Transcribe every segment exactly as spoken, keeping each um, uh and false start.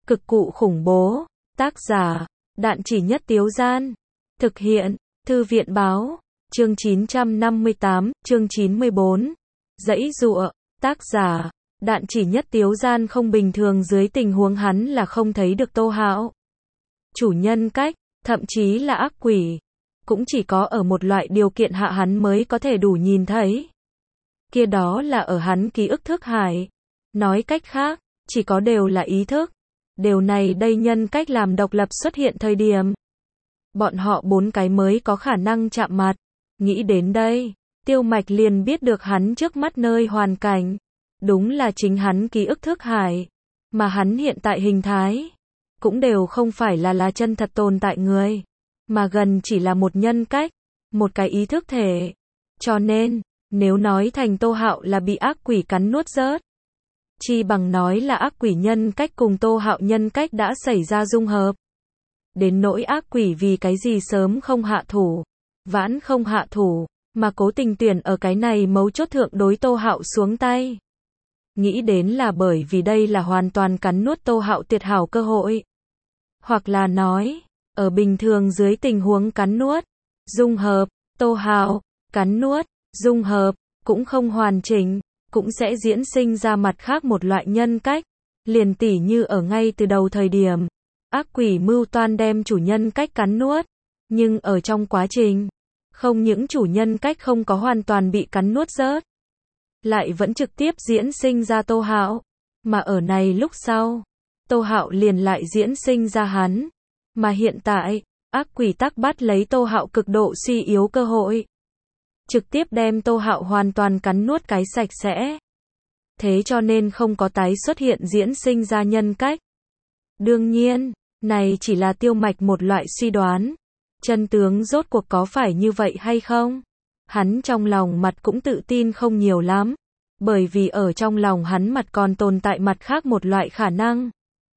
Cực cụ khủng bố. Tác giả, Đạn Chỉ Nhất Tiếu Gian. Thực hiện, Thư viện Báo. Chương chín trăm năm mươi tám, chương chín mươi bốn. Dãy dụa. Tác giả, Đạn Chỉ Nhất Tiếu Gian không bình thường dưới tình huống hắn là không thấy được Tô Hạo. Chủ nhân cách, thậm chí là ác quỷ. Cũng chỉ có ở một loại điều kiện hạ hắn mới có thể đủ nhìn thấy. Kia đó là ở hắn ký ức thức hải. Nói cách khác, chỉ có đều là ý thức. Điều này đây nhân cách làm độc lập xuất hiện thời điểm. Bọn họ bốn cái mới có khả năng chạm mặt. Nghĩ đến đây, Tiêu Mạch liền biết được hắn trước mắt nơi hoàn cảnh. Đúng là chính hắn ký ức thức hải. Mà hắn hiện tại hình thái. Cũng đều không phải là là chân thật tồn tại người. Mà gần chỉ là một nhân cách. Một cái ý thức thể. Cho nên, nếu nói thành Tô Hạo là bị ác quỷ cắn nuốt rớt. Chi bằng nói là ác quỷ nhân cách cùng Tô Hạo nhân cách đã xảy ra dung hợp. Đến nỗi ác quỷ vì cái gì sớm không hạ thủ, vãn không hạ thủ, mà cố tình tuyển ở cái này mấu chốt thượng đối Tô Hạo xuống tay. Nghĩ đến là bởi vì đây là hoàn toàn cắn nuốt Tô Hạo tuyệt hảo cơ hội. Hoặc là nói, ở bình thường dưới tình huống cắn nuốt, dung hợp, Tô Hạo, cắn nuốt, dung hợp, cũng không hoàn chỉnh. Cũng sẽ diễn sinh ra mặt khác một loại nhân cách, liền tỉ như ở ngay từ đầu thời điểm, ác quỷ mưu toan đem chủ nhân cách cắn nuốt, nhưng ở trong quá trình, không những chủ nhân cách không có hoàn toàn bị cắn nuốt rớt, lại vẫn trực tiếp diễn sinh ra Tô Hạo, mà ở này lúc sau, Tô Hạo liền lại diễn sinh ra hắn, mà hiện tại, ác quỷ tắc bắt lấy Tô Hạo cực độ suy yếu cơ hội. Trực tiếp đem Tô Hạo hoàn toàn cắn nuốt cái sạch sẽ. Thế cho nên không có tái xuất hiện diễn sinh ra nhân cách. Đương nhiên, này chỉ là Tiêu Mạch một loại suy đoán. Chân tướng rốt cuộc có phải như vậy hay không? Hắn trong lòng mặt cũng tự tin không nhiều lắm. Bởi vì ở trong lòng hắn mặt còn tồn tại mặt khác một loại khả năng.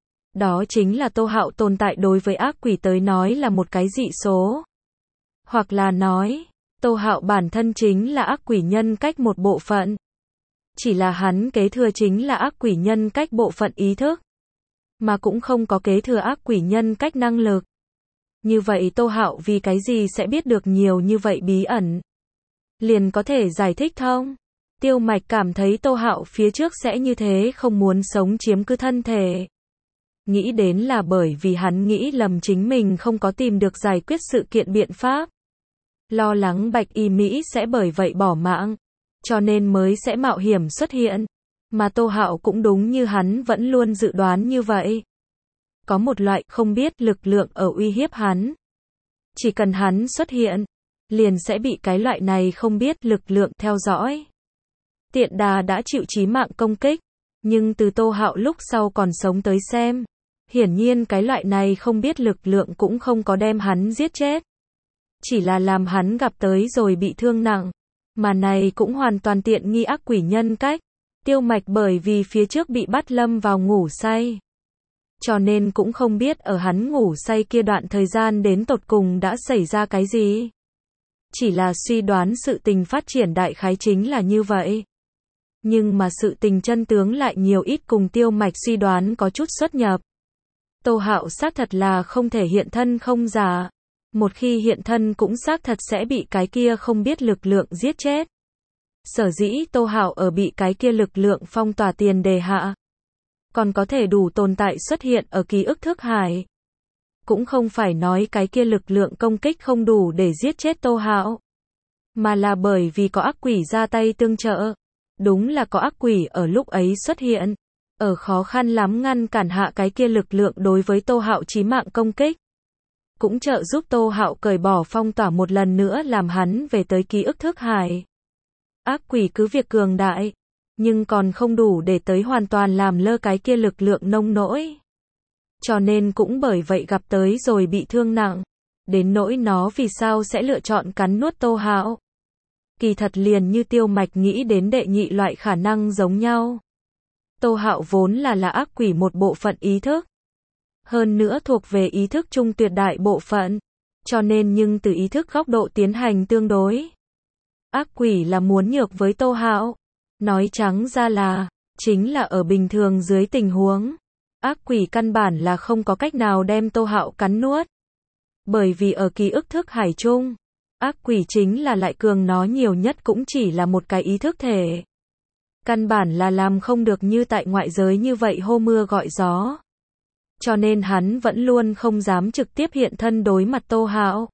Đó chính là Tô Hạo tồn tại đối với ác quỷ tới nói là một cái dị số. Hoặc là nói, Tô Hạo bản thân chính là ác quỷ nhân cách một bộ phận. Chỉ là hắn kế thừa chính là ác quỷ nhân cách bộ phận ý thức. Mà cũng không có kế thừa ác quỷ nhân cách năng lực. Như vậy Tô Hạo vì cái gì sẽ biết được nhiều như vậy bí ẩn? Liền có thể giải thích thông. Tiêu Mạch cảm thấy Tô Hạo phía trước sẽ như thế không muốn sống chiếm cứ thân thể. Nghĩ đến là bởi vì hắn nghĩ lầm chính mình không có tìm được giải quyết sự kiện biện pháp. Lo lắng Bạch Y Mỹ sẽ bởi vậy bỏ mạng, cho nên mới sẽ mạo hiểm xuất hiện. Mà Tô Hạo cũng đúng như hắn vẫn luôn dự đoán như vậy. Có một loại không biết lực lượng ở uy hiếp hắn. Chỉ cần hắn xuất hiện, liền sẽ bị cái loại này không biết lực lượng theo dõi. Tiện đà đã chịu chí mạng công kích, nhưng từ Tô Hạo lúc sau còn sống tới xem. Hiển nhiên cái loại này không biết lực lượng cũng không có đem hắn giết chết. Chỉ là làm hắn gặp tới rồi bị thương nặng. Mà này cũng hoàn toàn tiện nghi ác quỷ nhân cách. Tiêu Mạch bởi vì phía trước bị bắt lâm vào ngủ say. Cho nên cũng không biết ở hắn ngủ say kia đoạn thời gian đến tột cùng đã xảy ra cái gì. Chỉ là suy đoán sự tình phát triển đại khái chính là như vậy. Nhưng mà sự tình chân tướng lại nhiều ít cùng Tiêu Mạch suy đoán có chút xuất nhập. Tô Hạo xác thật là không thể hiện thân không giả. Một khi hiện thân cũng xác thật sẽ bị cái kia không biết lực lượng giết chết. Sở dĩ Tô Hạo ở bị cái kia lực lượng phong tỏa tiền đề hạ. Còn có thể đủ tồn tại xuất hiện ở ký ức thức hải. Cũng không phải nói cái kia lực lượng công kích không đủ để giết chết Tô Hạo. Mà là bởi vì có ác quỷ ra tay tương trợ. Đúng là có ác quỷ ở lúc ấy xuất hiện. Ở khó khăn lắm ngăn cản hạ cái kia lực lượng đối với Tô Hạo chí mạng công kích. Cũng trợ giúp Tô Hạo cởi bỏ phong tỏa một lần nữa làm hắn về tới ký ức thức hải. Ác quỷ cứ việc cường đại, nhưng còn không đủ để tới hoàn toàn làm lơ cái kia lực lượng nông nỗi. Cho nên cũng bởi vậy gặp tới rồi bị thương nặng. Đến nỗi nó vì sao sẽ lựa chọn cắn nuốt Tô Hạo. Kỳ thật liền như Tiêu Mạch nghĩ đến đệ nhị loại khả năng giống nhau. Tô Hạo vốn là là ác quỷ một bộ phận ý thức. Hơn nữa thuộc về ý thức trung tuyệt đại bộ phận. Cho nên nhưng từ ý thức góc độ tiến hành tương đối. Ác quỷ là muốn nhược với Tô Hạo. Nói trắng ra là, chính là ở bình thường dưới tình huống. ác quỷ căn bản là không có cách nào đem Tô Hạo cắn nuốt. Bởi vì ở ký ức thức hải chung, ác quỷ chính là lại cường nó nhiều nhất cũng chỉ là một cái ý thức thể. Căn bản là làm không được như tại ngoại giới như vậy hô mưa gọi gió. Cho nên hắn vẫn luôn không dám trực tiếp hiện thân đối mặt Tô Hạo,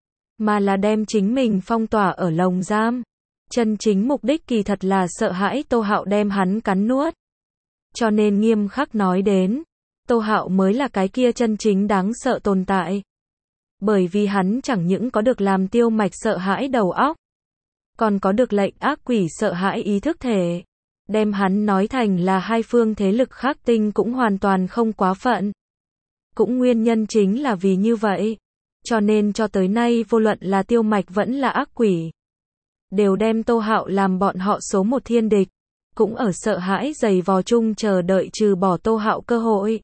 mà là đem chính mình phong tỏa ở lồng giam. Chân chính mục đích kỳ thật là sợ hãi Tô Hạo đem hắn cắn nuốt. Cho nên nghiêm khắc nói đến, Tô Hạo mới là cái kia chân chính đáng sợ tồn tại. Bởi vì hắn chẳng những có được làm Tiêu Mạch sợ hãi đầu óc, còn có được lệnh ác quỷ sợ hãi ý thức thể. Đem hắn nói thành là hai phương thế lực khác tinh cũng hoàn toàn không quá phận. Cũng nguyên nhân chính là vì như vậy. Cho nên cho tới nay vô luận là Tiêu Mạch vẫn là ác quỷ, đều đem Tô Hạo làm bọn họ số một thiên địch. Cũng ở sợ hãi giày vò chung chờ đợi trừ bỏ Tô Hạo cơ hội.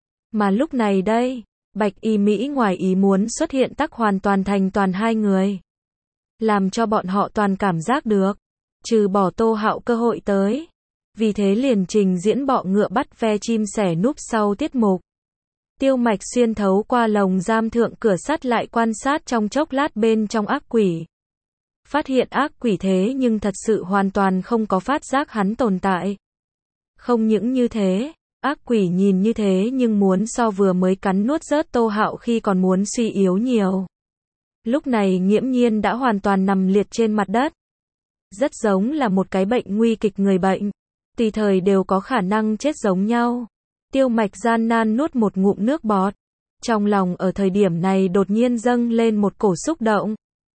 Mà lúc này đây, Bạch Y Mỹ ngoài ý muốn xuất hiện tắc hoàn toàn thành toàn hai người. Làm cho bọn họ toàn cảm giác được, trừ bỏ Tô Hạo cơ hội tới. Vì thế liền trình diễn bọ ngựa bắt ve chim sẻ núp sau tiết mục. Tiêu Mạch xuyên thấu qua lồng giam thượng cửa sắt lại quan sát trong chốc lát bên trong ác quỷ. Phát hiện ác quỷ thế nhưng thật sự hoàn toàn không có phát giác hắn tồn tại. Không những như thế, ác quỷ nhìn như thế nhưng muốn so vừa mới cắn nuốt rớt Tô Hạo khi còn muốn suy yếu nhiều. Lúc này nghiễm nhiên đã hoàn toàn nằm liệt trên mặt đất. Rất giống là một cái bệnh nguy kịch người bệnh. Tùy thời đều có khả năng chết giống nhau. Tiêu Mạch gian nan nuốt một ngụm nước bọt. Trong lòng ở thời điểm này đột nhiên dâng lên một cổ xúc động.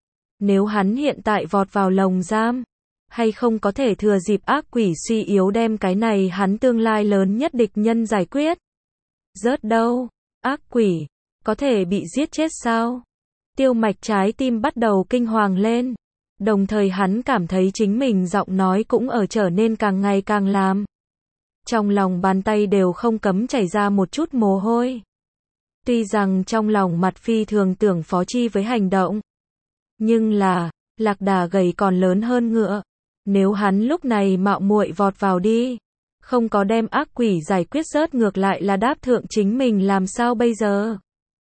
Nếu hắn hiện tại vọt vào lồng giam, hay không có thể thừa dịp ác quỷ suy yếu đem cái này hắn tương lai lớn nhất địch nhân giải quyết. Rớt đâu? Ác quỷ, có thể bị giết chết sao? Tiêu Mạch trái tim bắt đầu kinh hoàng lên. Đồng thời hắn cảm thấy chính mình giọng nói cũng ở trở nên càng ngày càng làm. Trong lòng bàn tay đều không cấm chảy ra một chút mồ hôi. Tuy rằng trong lòng mặt phi thường tưởng phó chi với hành động. Nhưng là, lạc đà gầy còn lớn hơn ngựa. Nếu hắn lúc này mạo muội vọt vào đi, không có đem ác quỷ giải quyết rớt ngược lại là đáp thượng chính mình làm sao bây giờ?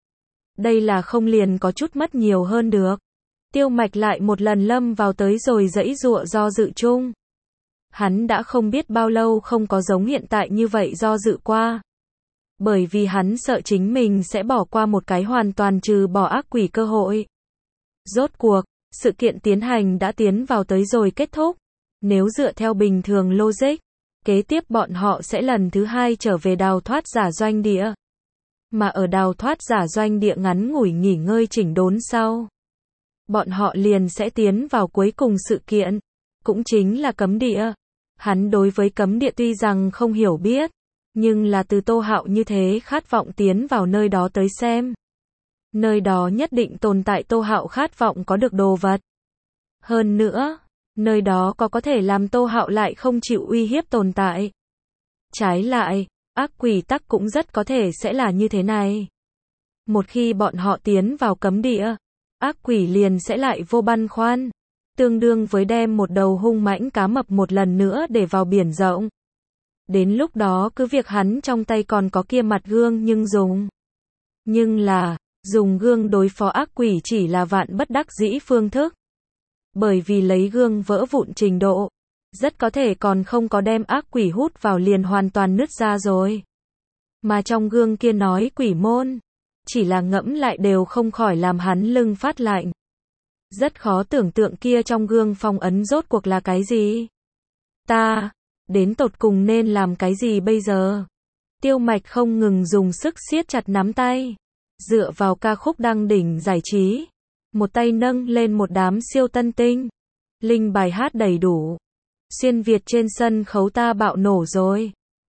Đây là không liền có chút mất nhiều hơn được. Tiêu Mạch lại một lần lâm vào tới rồi dãy dụa do dự chung. Hắn đã không biết bao lâu không có giống hiện tại như vậy do dự qua. Bởi vì hắn sợ chính mình sẽ bỏ qua một cái hoàn toàn trừ bỏ ác quỷ cơ hội. Rốt cuộc, sự kiện tiến hành đã tiến vào tới rồi kết thúc. Nếu dựa theo bình thường logic, kế tiếp bọn họ sẽ lần thứ hai trở về đào thoát giả doanh địa. Mà ở đào thoát giả doanh địa ngắn ngủi nghỉ ngơi chỉnh đốn sau, bọn họ liền sẽ tiến vào cuối cùng sự kiện, cũng chính là cấm địa. Hắn đối với cấm địa tuy rằng không hiểu biết, nhưng là từ Tô Hạo như thế khát vọng tiến vào nơi đó tới xem. Nơi đó nhất định tồn tại Tô Hạo khát vọng có được đồ vật. Hơn nữa, nơi đó có có thể làm Tô Hạo lại không chịu uy hiếp tồn tại. Trái lại, ác quỷ tắc cũng rất có thể sẽ là như thế này. Một khi bọn họ tiến vào cấm địa, ác quỷ liền sẽ lại vô băn khoăn, tương đương với đem một đầu hung mãnh cá mập một lần nữa để vào biển rộng. Đến lúc đó cứ việc hắn trong tay còn có kia mặt gương nhưng dùng. Nhưng là, dùng gương đối phó ác quỷ chỉ là vạn bất đắc dĩ phương thức. Bởi vì lấy gương vỡ vụn trình độ, rất có thể còn không có đem ác quỷ hút vào liền hoàn toàn nứt ra rồi. Mà trong gương kia nói quỷ môn, chỉ là ngẫm lại đều không khỏi làm hắn lưng phát lạnh. Rất khó tưởng tượng kia trong gương phong ấn rốt cuộc là cái gì. Ta, đến tột cùng nên làm cái gì bây giờ? Tiêu Mạch không ngừng dùng sức siết chặt nắm tay, dựa vào ca khúc đăng đỉnh giải trí, một tay nâng lên một đám siêu tân tinh, linh bài hát đầy đủ. Xuyên Việt trên sân khấu ta bạo nổ rồi.